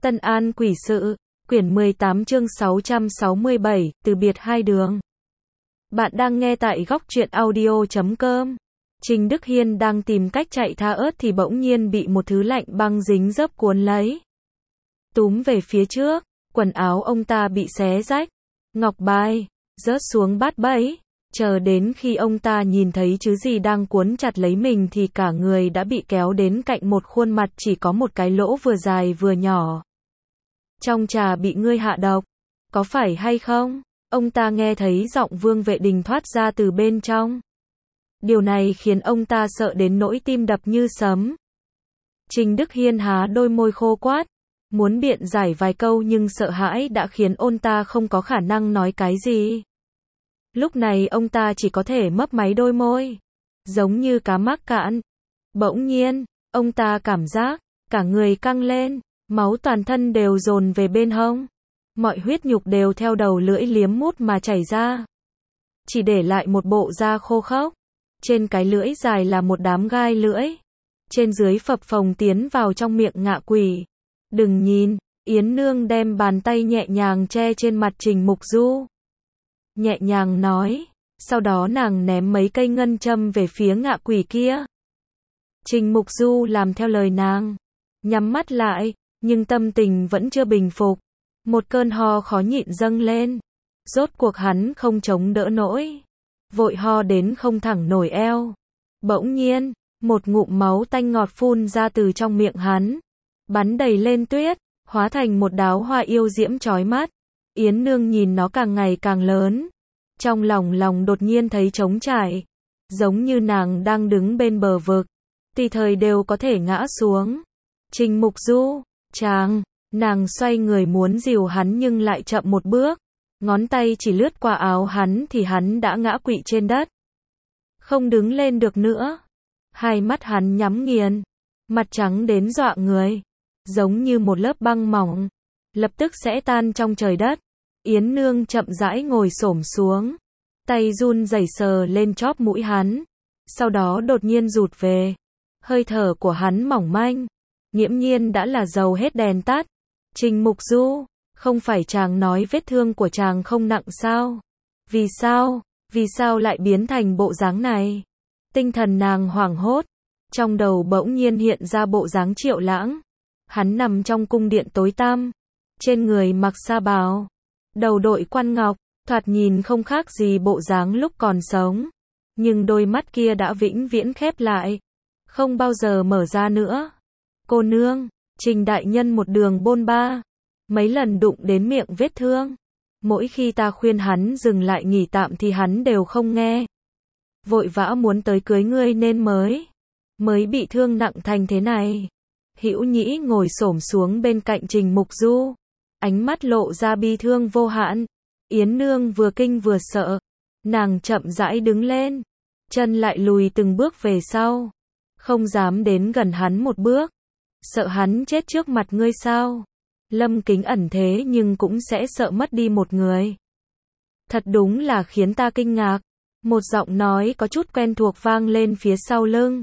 Tân An Quỷ Sự, quyển 18 chương 667, từ biệt hai đường. Bạn đang nghe tại góc truyện audio.com. Trình Đức Hiên đang tìm cách chạy tha ớt thì bỗng nhiên bị một thứ lạnh băng dính dấp cuốn lấy. Túm về phía trước, quần áo ông ta bị xé rách, ngọc bài rớt xuống bát bẫy. Chờ đến khi ông ta nhìn thấy thứ gì đang cuốn chặt lấy mình thì cả người đã bị kéo đến cạnh một khuôn mặt chỉ có một cái lỗ vừa dài vừa nhỏ. Trong trà bị ngươi hạ độc, có phải hay không? Ông ta nghe thấy giọng Vương Vệ Đình thoát ra từ bên trong. Điều này khiến ông ta sợ đến nỗi tim đập như sấm. Trình Đức Hiên há đôi môi khô quát, muốn biện giải vài câu nhưng sợ hãi đã khiến ông ta không có khả năng nói cái gì. Lúc này ông ta chỉ có thể mấp máy đôi môi, giống như cá mắc cạn. Bỗng nhiên, ông ta cảm giác cả người căng lên, máu toàn thân đều dồn về bên hông. Mọi huyết nhục đều theo đầu lưỡi liếm mút mà chảy ra, chỉ để lại một bộ da khô khốc. Trên cái lưỡi dài là một đám gai lưỡi, trên dưới phập phồng tiến vào trong miệng ngạ quỷ. Đừng nhìn, Yến Nương đem bàn tay nhẹ nhàng che trên mặt Trình Mục Du, nhẹ nhàng nói, sau đó nàng ném mấy cây ngân châm về phía ngạ quỷ kia. Trình Mục Du làm theo lời nàng, nhắm mắt lại, nhưng tâm tình vẫn chưa bình phục. Một cơn ho khó nhịn dâng lên, rốt cuộc hắn không chống đỡ nổi, vội ho đến không thẳng nổi eo. Bỗng nhiên, một ngụm máu tanh ngọt phun ra từ trong miệng hắn, bắn đầy lên tuyết, hóa thành một đóa hoa yêu diễm chói mắt. Yến Nương nhìn nó càng ngày càng lớn, trong lòng đột nhiên thấy trống trải, giống như nàng đang đứng bên bờ vực, tùy thời đều có thể ngã xuống. Trình Mục Du, nàng xoay người muốn dìu hắn nhưng lại chậm một bước, ngón tay chỉ lướt qua áo hắn thì hắn đã ngã quỵ trên đất, không đứng lên được nữa. Hai mắt hắn nhắm nghiền, mặt trắng đến dọa người, giống như một lớp băng mỏng, lập tức sẽ tan trong trời đất. Yến Nương chậm rãi ngồi xổm xuống, tay run rẩy sờ lên chóp mũi hắn, sau đó đột nhiên rụt về. Hơi thở của hắn mỏng manh, nghiễm nhiên đã là dầu hết đèn tắt. Trình Mục Du, không phải chàng nói vết thương của chàng không nặng sao? Vì sao lại biến thành bộ dáng này? Tinh thần nàng hoảng hốt, trong đầu bỗng nhiên hiện ra bộ dáng Triệu Lãng. Hắn nằm trong cung điện tối tăm, trên người mặc sa bào, đầu đội quan ngọc, thoạt nhìn không khác gì bộ dáng lúc còn sống. Nhưng đôi mắt kia đã vĩnh viễn khép lại, không bao giờ mở ra nữa. Cô nương, Trình đại nhân một đường bôn ba, mấy lần đụng đến miệng vết thương. Mỗi khi ta khuyên hắn dừng lại nghỉ tạm thì hắn đều không nghe. Vội vã muốn tới cưới ngươi nên mới bị thương nặng thành thế này. Hữu Nhĩ ngồi xổm xuống bên cạnh Trình Mục Du, ánh mắt lộ ra bi thương vô hạn. Yến Nương vừa kinh vừa sợ, nàng chậm rãi đứng lên, chân lại lùi từng bước về sau, không dám đến gần hắn một bước. Sợ hắn chết trước mặt ngươi sao? Lâm Kính Ẩn thế nhưng cũng sẽ sợ mất đi một người. Thật đúng là khiến ta kinh ngạc. Một giọng nói có chút quen thuộc vang lên phía sau lưng.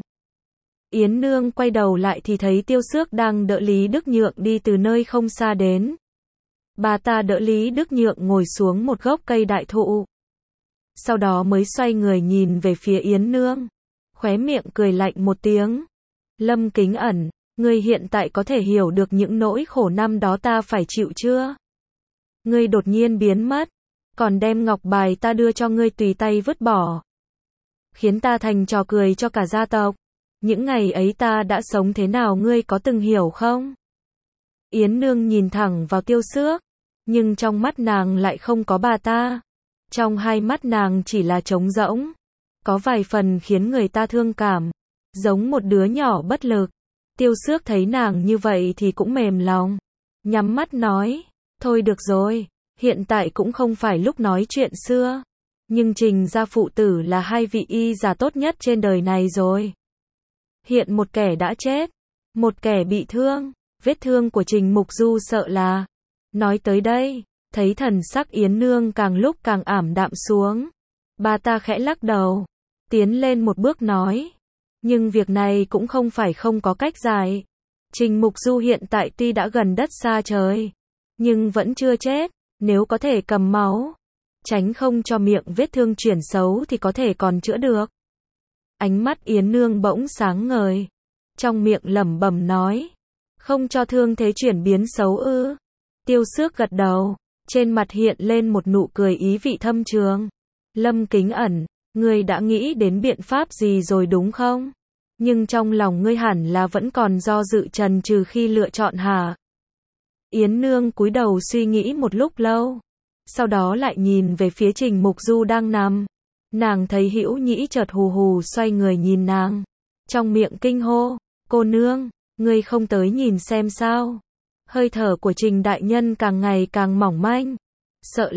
Yến Nương quay đầu lại thì thấy Tiêu Xước đang đỡ Lý Đức Nhượng đi từ nơi không xa đến. Bà ta đỡ Lý Đức Nhượng ngồi xuống một gốc cây đại thụ, sau đó mới xoay người nhìn về phía Yến Nương, khóe miệng cười lạnh một tiếng. Lâm Kính Ẩn, ngươi hiện tại có thể hiểu được những nỗi khổ năm đó ta phải chịu chưa? Ngươi đột nhiên biến mất, còn đem ngọc bài ta đưa cho ngươi tùy tay vứt bỏ, khiến ta thành trò cười cho cả gia tộc. Những ngày ấy ta đã sống thế nào ngươi có từng hiểu không? Yến Nương nhìn thẳng vào Tiêu Xước, nhưng trong mắt nàng lại không có bà ta. Trong hai mắt nàng chỉ là trống rỗng, có vài phần khiến người ta thương cảm, giống một đứa nhỏ bất lực. Tiêu Xước thấy nàng như vậy thì cũng mềm lòng, nhắm mắt nói, thôi được rồi, hiện tại cũng không phải lúc nói chuyện xưa, nhưng Trình gia phụ tử là hai vị y giả tốt nhất trên đời này rồi. Hiện một kẻ đã chết, một kẻ bị thương, vết thương của Trình Mục Du sợ là... Nói tới đây, thấy thần sắc Yến Nương càng lúc càng ảm đạm xuống, bà ta khẽ lắc đầu, tiến lên một bước nói, nhưng việc này cũng không phải không có cách giải. Trình Mục Du hiện tại tuy đã gần đất xa trời, nhưng vẫn chưa chết, nếu có thể cầm máu, tránh không cho miệng vết thương chuyển xấu thì có thể còn chữa được. Ánh mắt Yến Nương bỗng sáng ngời, trong miệng lẩm bẩm nói, không cho thương thế chuyển biến xấu ư? Tiêu Xước gật đầu, trên mặt hiện lên một nụ cười ý vị thâm trường. Lâm Kính Ẩn, ngươi đã nghĩ đến biện pháp gì rồi đúng không? Nhưng trong lòng ngươi hẳn là vẫn còn do dự chần chừ khi lựa chọn hả? Yến Nương cúi đầu suy nghĩ một lúc lâu, sau đó lại nhìn về phía Trình Mục Du đang nằm. Nàng thấy Hữu Nhĩ chợt hù hù xoay người nhìn nàng, trong miệng kinh hô, cô nương, ngươi không tới nhìn xem sao? Hơi thở của Trình đại nhân càng ngày càng mỏng manh, sợ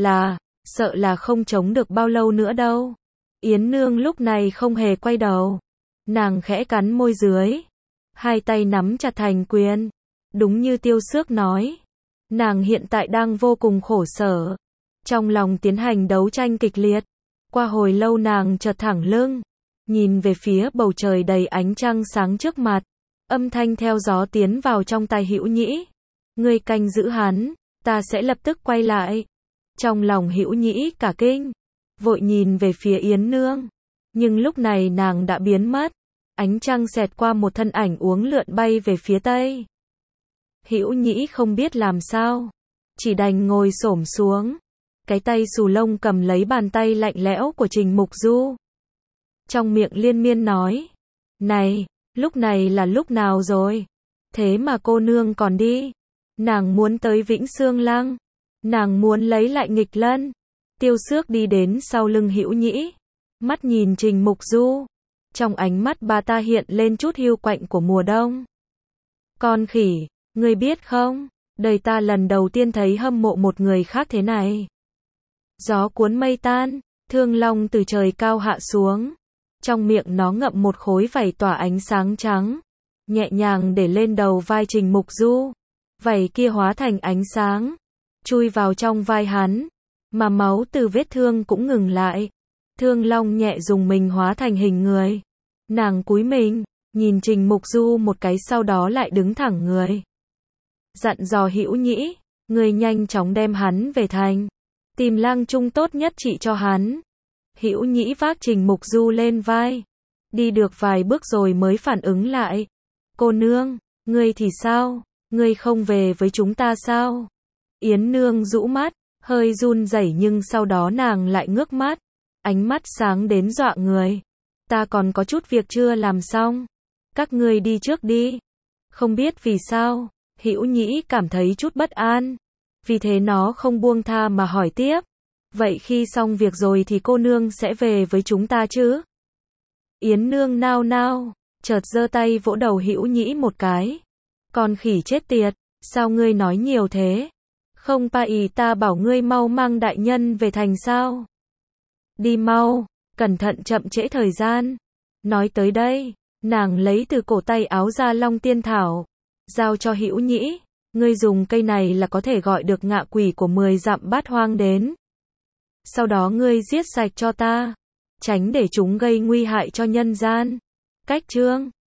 là không chống được bao lâu nữa đâu. Yến Nương lúc này không hề quay đầu, nàng khẽ cắn môi dưới, hai tay nắm chặt thành quyền. Đúng như Tiêu Xước nói, nàng hiện tại đang vô cùng khổ sở, trong lòng tiến hành đấu tranh kịch liệt. Qua hồi lâu nàng chợt thẳng lưng, nhìn về phía bầu trời đầy ánh trăng sáng trước mặt, âm thanh theo gió tiến vào trong tai Hữu Nhĩ. Ngươi canh giữ hắn, ta sẽ lập tức quay lại. Trong lòng Hữu Nhĩ cả kinh, vội nhìn về phía Yến Nương, nhưng lúc này nàng đã biến mất, ánh trăng xẹt qua một thân ảnh uốn lượn bay về phía tây. Hữu Nhĩ không biết làm sao, chỉ đành ngồi xổm xuống, cái tay xù lông cầm lấy bàn tay lạnh lẽo của Trình Mục Du. Trong miệng liên miên nói, này, lúc này là lúc nào rồi? Thế mà cô nương còn đi. Nàng muốn tới Vĩnh Xương Lăng, nàng muốn lấy lại nghịch lân. Tiêu Xước đi đến sau lưng Hữu Nhĩ, mắt nhìn Trình Mục Du, trong ánh mắt bà ta hiện lên chút hiu quạnh của mùa đông. Con khỉ, ngươi biết không, đời ta lần đầu tiên thấy hâm mộ một người khác thế này. Gió cuốn mây tan, thương long từ trời cao hạ xuống, trong miệng nó ngậm một khối vảy tỏa ánh sáng trắng, nhẹ nhàng để lên đầu vai Trình Mục Du. Vảy kia hóa thành ánh sáng, chui vào trong vai hắn, mà máu từ vết thương cũng ngừng lại. Thương long nhẹ dùng mình hóa thành hình người. Nàng cúi mình, nhìn Trình Mục Du một cái sau đó lại đứng thẳng người. Dặn dò Hữu Nhĩ, người nhanh chóng đem hắn về thành, tìm lang trung tốt nhất trị cho hắn. Hữu Nhĩ vác Trình Mục Du lên vai, đi được vài bước rồi mới phản ứng lại. Cô nương, ngươi thì sao? Ngươi không về với chúng ta sao? Yến Nương rũ mắt, hơi run rẩy nhưng sau đó nàng lại ngước mắt, ánh mắt sáng đến dọa người. Ta còn có chút việc chưa làm xong, các ngươi đi trước đi. Không biết vì sao, Hữu Nhĩ cảm thấy chút bất an, vì thế nó không buông tha mà hỏi tiếp. Vậy khi xong việc rồi thì cô nương sẽ về với chúng ta chứ? Yến Nương nao nao, chợt giơ tay vỗ đầu Hữu Nhĩ một cái. Con khỉ chết tiệt, sao ngươi nói nhiều thế? Không phải ta bảo ngươi mau mang đại nhân về thành sao? Đi mau, cẩn thận chậm trễ thời gian. Nói tới đây, nàng lấy từ cổ tay áo ra Long Tiên Thảo, giao cho Hữu Nhĩ. Ngươi dùng cây này là có thể gọi được ngạ quỷ của 10 dặm bát hoang đến. Sau đó ngươi giết sạch cho ta, tránh để chúng gây nguy hại cho nhân gian. Cách chương